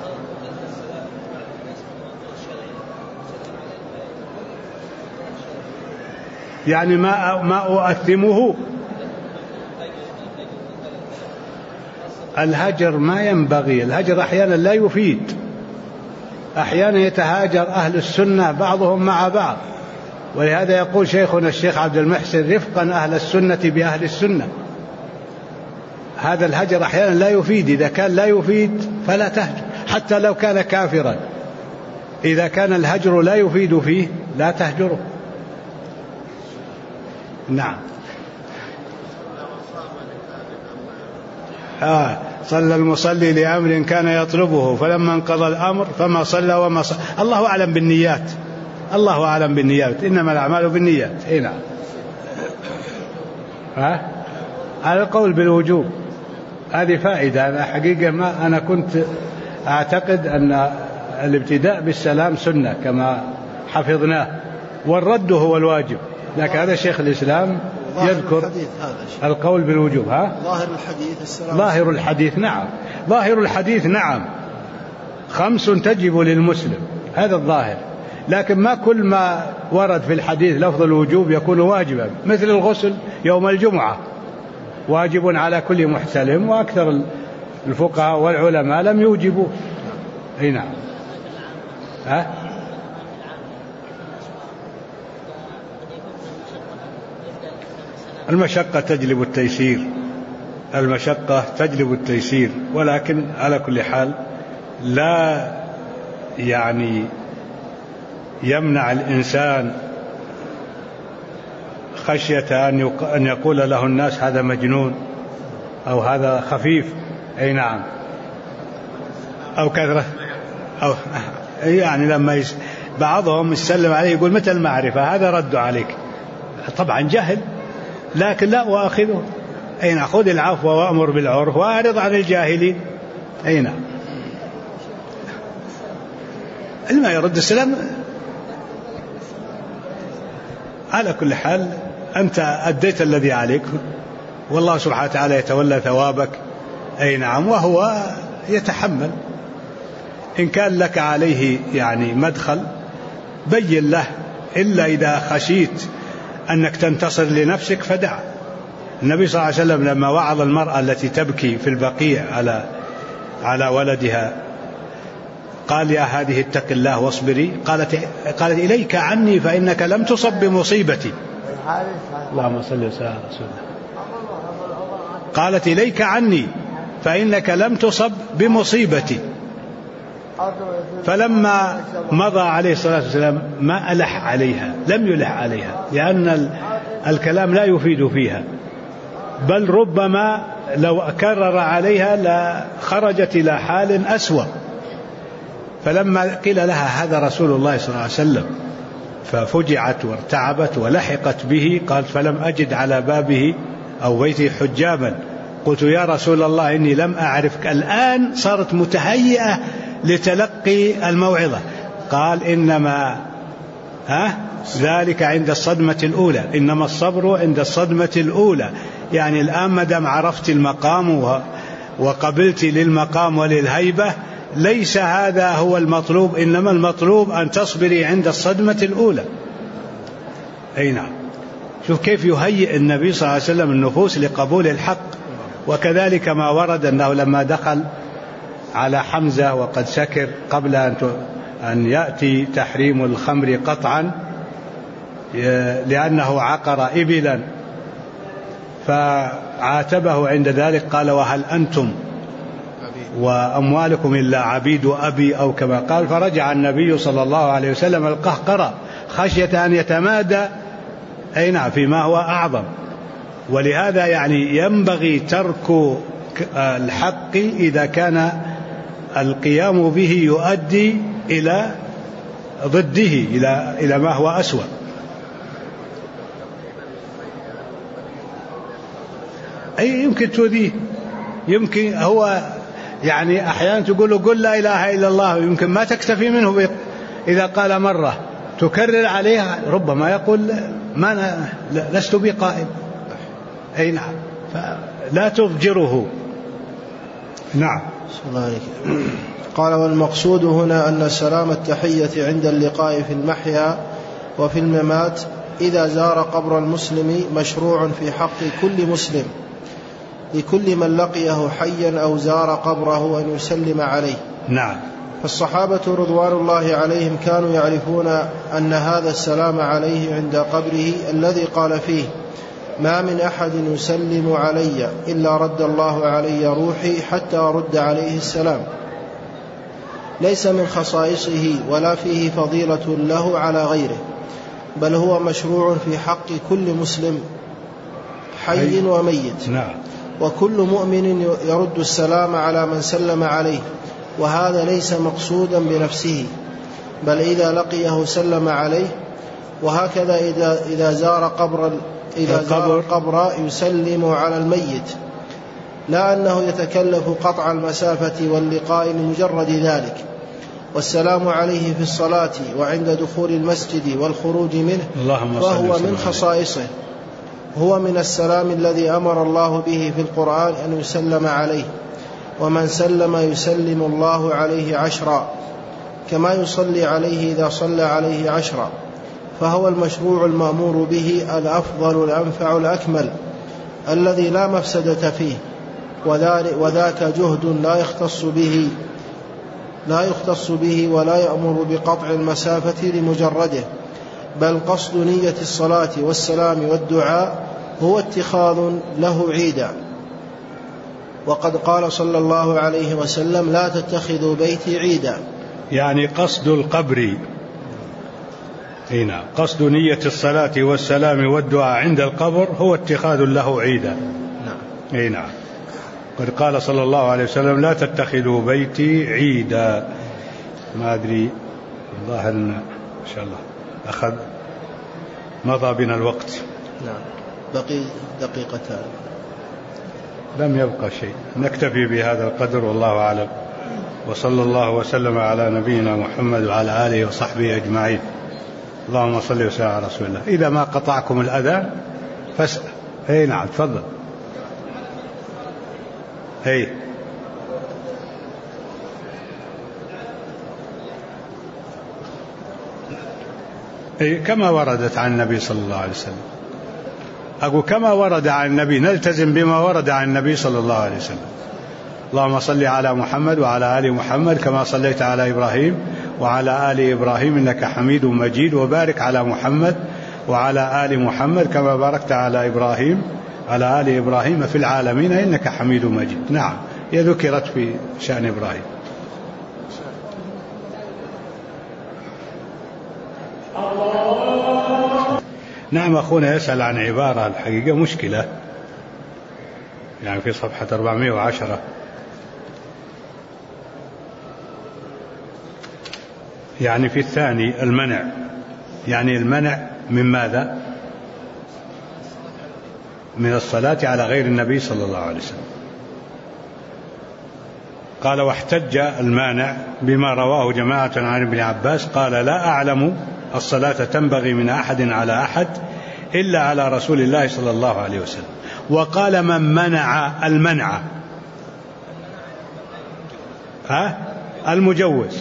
يعني ما أؤثمه. الهجر ما ينبغي. الهجر أحيانا لا يفيد. أحيانا يتهاجر أهل السنة بعضهم مع بعض، ولهذا يقول شيخنا الشيخ عبد المحسن: رفقا أهل السنة بأهل السنة. هذا الهجر أحيانا لا يفيد. إذا كان لا يفيد فلا تهجر، حتى لو كان كافرا. إذا كان الهجر لا يفيد فيه لا تهجره. نعم. صلى المصلي لأمر كان يطلبه فلما انقضى الأمر فما صلى وما صلى. الله أعلم بالنيات. الله أعلم بالنيات. إنما الأعمال بالنيات. إيه نعم. على القول بالوجوب هذه فائدة. أنا حقيقة أنا كنت أعتقد أن الابتداء بالسلام سنة كما حفظناه، والرد هو الواجب. لكن هذا شيخ الإسلام يذكر القول بالوجوب. ظاهر الحديث السلام. ظاهر الحديث نعم. ظاهر الحديث نعم. 5 تجب للمسلم، هذا الظاهر. لكن ما كل ما ورد في الحديث لفظ الوجوب يكون واجبا. مثل الغسل يوم الجمعة واجب على كل محتلم، وأكثر الفقهاء والعلماء لم يوجبوه. أي نعم. المشقة تجلب التيسير. المشقة تجلب التيسير، ولكن على كل حال لا يعني يمنع الإنسان خشية أن يقول له الناس هذا مجنون أو هذا خفيف. أي نعم. أو كثرة أو يعني لما بعضهم يسلم عليه يقول متى المعرفة، هذا رد عليك. طبعا جهل، لكن لا أؤاخذه. أي نعم. خذ العفو وأمر بالعرف وأعرض عن الجاهلين. أي نعم. لما يرد السلام. على كل حال أنت أديت الذي عليك، والله سبحانه وتعالى يتولى ثوابك. أي نعم. وهو يتحمل. إن كان لك عليه يعني مدخل بين له، إلا إذا خشيت أنك تنتصر لنفسك فدع. النبي صلى الله عليه وسلم لما وعظ المرأة التي تبكي في البقيع على ولدها قال: يا هذه اتق الله واصبري. قالت: إليك عني فإنك لم تصب بمصيبتي. اللهم صل وسلم على رسول الله. قالت: إليك عني فإنك لم تصب بمصيبتي. فلما مضى عليه الصلاة والسلام ما ألح عليها، لم يلح عليها، لأن الكلام لا يفيد فيها، بل ربما لو كرر عليها لخرجت إلى حال أسوأ. فلما قيل لها هذا رسول الله صلى الله عليه وسلم ففجعت وارتعبت ولحقت به. قالت: فلم أجد على بابه أو بيته حجابا. قلت: يا رسول الله إني لم أعرفك. الآن صارت متهيئة لتلقي الموعظة. قال: إنما ذلك عند الصدمة الأولى، إنما الصبر عند الصدمة الأولى. يعني الآن مدام عرفت المقام وقبلت للمقام وللهيبة، ليس هذا هو المطلوب، إنما المطلوب أن تصبري عند الصدمة الأولى. أي نعم. شوف كيف يهيئ النبي صلى الله عليه وسلم النفوس لقبول الحق. وكذلك ما ورد أنه لما دخل على حمزة وقد سكر قبل أن يأتي تحريم الخمر قطعا لأنه عقر إبلا، فعاتبه عند ذلك قال: وهل أنتم وأموالكم إلا عبيد أبي، أو كما قال. فرجع النبي صلى الله عليه وسلم القهقرة خشية أن يتمادى فيما هو أعظم. ولهذا يعني ينبغي ترك الحق إذا كان القيام به يؤدي إلى ضده، إلى ما هو أسوأ. أي يمكن تؤذيه، يمكن هو يعني أحيانا تقول له قل لا إله إلا الله، يمكن ما تكتفي منه إذا قال مرة تكرر عليها، ربما يقول ما لست بقائل. أي نعم، فلا تضجره. نعم. قال: والمقصود هنا أن سلام التحية عند اللقاء في المحيا وفي الممات إذا زار قبر المسلم مشروع في حق كل مسلم لكل من لقيه حيا أو زار قبره أن يسلم عليه. نعم. فالصحابة رضوان الله عليهم كانوا يعرفون أن هذا السلام عليه عند قبره الذي قال فيه: ما من أحد يسلم علي إلا رد الله علي روحي حتى أرد عليه السلام، ليس من خصائصه ولا فيه فضيلة له على غيره، بل هو مشروع في حق كل مسلم حي وميت. نعم. وكل مؤمن يرد السلام على من سلم عليه، وهذا ليس مقصودا بنفسه، بل إذا لقيه سلم عليه. وهكذا إذا زار قبر يسلم على الميت، لا أنه يتكلف قطع المسافة واللقاء لمجرد ذلك. والسلام عليه في الصلاة وعند دخول المسجد والخروج منه فهو من خصائصه، هو من السلام الذي أمر الله به في القرآن أن يسلم عليه. ومن سلم يسلم الله عليه 10 كما يصلي عليه إذا صلى عليه 10. فهو المشروع المأمور به الأفضل الأنفع الأكمل الذي لا مفسدة فيه، وذاك جهد لا يختص به ولا يأمر بقطع المسافة لمجرده، بل قصد نية الصلاة والسلام والدعاء هو اتخاذ له عيدا. وقد قال صلى الله عليه وسلم: لا تتخذوا بيتي عيدا، يعني قصد القبر. هنا قصد نية الصلاة والسلام والدعاء عند القبر هو اتخاذ له عيدا. نعم. نعم. قد قال صلى الله عليه وسلم: لا تتخذوا بيتي عيدا. ما أدري، ظاهر إن شاء الله مضى بنا الوقت. نعم. بقي دقيقتان. لم يبقى شيء، نكتفي بهذا القدر والله أعلم. وصلى الله وسلم على نبينا محمد وعلى آله وصحبه أجمعين. اللهم صل وسلم على رسول الله. إذا ما قطعكم الأذان فاسأل. نعم تفضل. كما وردت عن النبي صلى الله عليه وسلم. أقول كما ورد عن النبي، نلتزم بما ورد عن النبي صلى الله عليه وسلم. اللهم صل على محمد وعلى آل محمد كما صليت على إبراهيم وعلى آل إبراهيم إنك حميد مجيد، وبارك على محمد وعلى آل محمد كما باركت على إبراهيم على آل إبراهيم في العالمين إنك حميد مجيد. نعم، هي ذكرت في شأن إبراهيم. نعم. أخونا يسأل عن عبارة الحقيقة مشكلة، يعني في صفحة 410 يعني في الثاني المنع، يعني المنع من ماذا؟ من الصلاة على غير النبي صلى الله عليه وسلم. قال: واحتج المانع بما رواه جماعة عن ابن عباس قال: لا أعلم الصلاة تنبغي من أحد على أحد إلا على رسول الله صلى الله عليه وسلم. وقال: من منع المنع المجوز،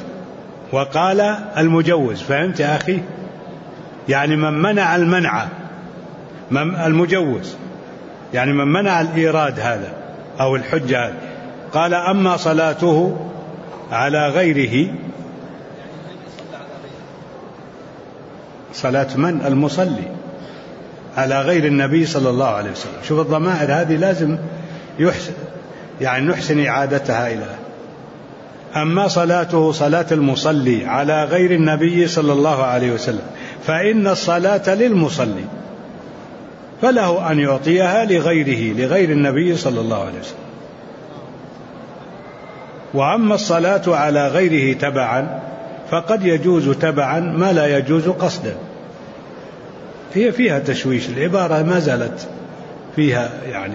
وقال المجوز. فهمت يا أخي؟ يعني من منع المنع المجوز، يعني من منع الإيراد هذا أو الحجة هذا. قال أما صلاته على غيره، صلاة من؟ المصلي على غير النبي صلى الله عليه وسلم. شوف الضمائر هذه لازم نحسن إعادتها إلى. أما صلاته صلاة المصلي على غير النبي صلى الله عليه وسلم فإن الصلاة للمصلي فله أن يعطيها لغير النبي صلى الله عليه وسلم. وأما الصلاة على غيره تبعا فقد يجوز تبعا ما لا يجوز قصدا. هي فيها تشويش، العبارة ما زالت فيها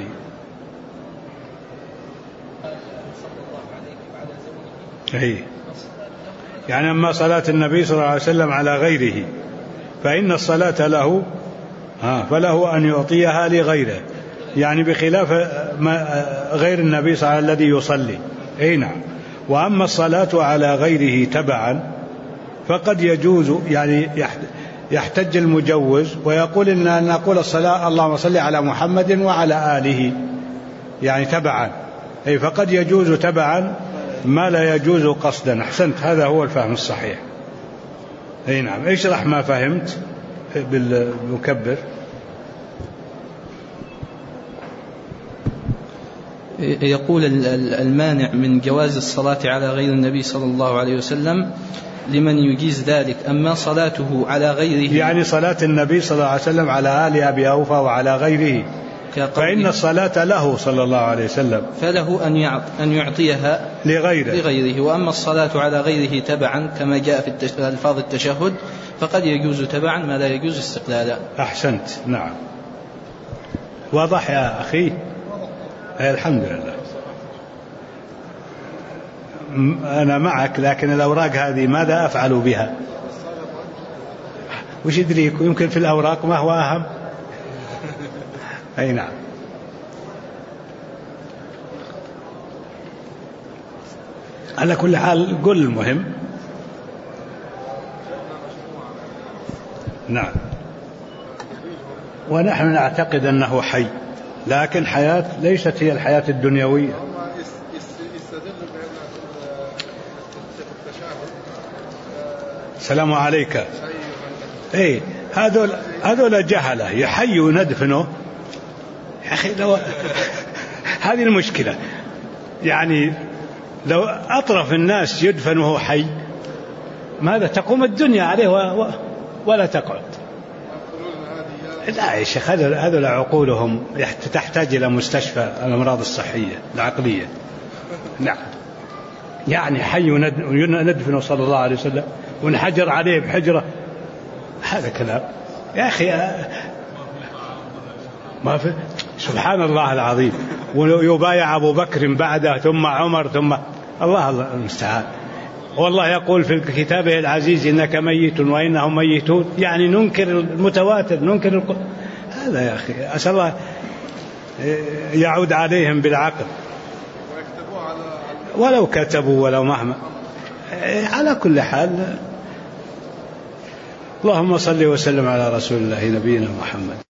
يعني أما صلاة النبي صلى الله عليه وسلم على غيره فإن الصلاة له فله أن يعطيها لغيره، يعني بخلاف غير النبي صلى الله عليه وسلم الذي يصلي. نعم. وأما الصلاة على غيره تبعا فقد يجوز، يعني يحتج المجوز ويقول إن نقول الصلاة اللهم صل على محمد وعلى آله، يعني تبعا، فقد يجوز تبعا ما لا يجوز قصدا. أحسنت، هذا هو الفهم الصحيح. نعم. اشرح ما فهمت بالمكبر. يقول المانع من جواز الصلاة على غير النبي صلى الله عليه وسلم لمن يجيز ذلك. أما صلاته على غيره، يعني صلاة النبي صلى الله عليه وسلم على آل أبي أوفى وعلى غيره، فإن الصلاة له صلى الله عليه وسلم فله أن يعطيها لغيره. وأما الصلاة على غيره تبعا كما جاء في ألفاظ التشهد فقد يجوز تبعا ما لا يجوز استقلالا. أحسنت. نعم. واضح يا أخي؟ الحمد لله. أنا معك، لكن الأوراق هذه ماذا أفعل بها؟ وش يدريك، يمكن في الأوراق ما هو أهم. نعم. على كل حال قل المهم. نعم. ونحن نعتقد أنه حي، لكن حياة ليست هي الحياة الدنيوية. السلام عليك. هذول جهلة يحي وندفنه. يا أخي هذه المشكلة، يعني لو أطرف الناس يدفن وهو حي ماذا تقوم الدنيا عليه ولا تقعد. لا يا شيخ، هذول عقولهم تحتاج إلى مستشفى الأمراض الصحية العقلية. نعم. يعني حي وندفنه صلى الله عليه وسلم ونحجر عليه بحجرة، هذا كلام يا أخي ما في. سبحان الله العظيم. ويبايع أبو بكر بعده ثم عمر ثم الله المستعان. والله يقول في كتابه العزيز إنك ميت وإنهم ميتون، يعني ننكر المتواتر، ننكر هذا يا أخي. أسأل الله يعود عليهم بالعقل، ولو كتبوا ولو مهما. على كل حال، اللهم صل وسلم على رسول الله نبينا محمد.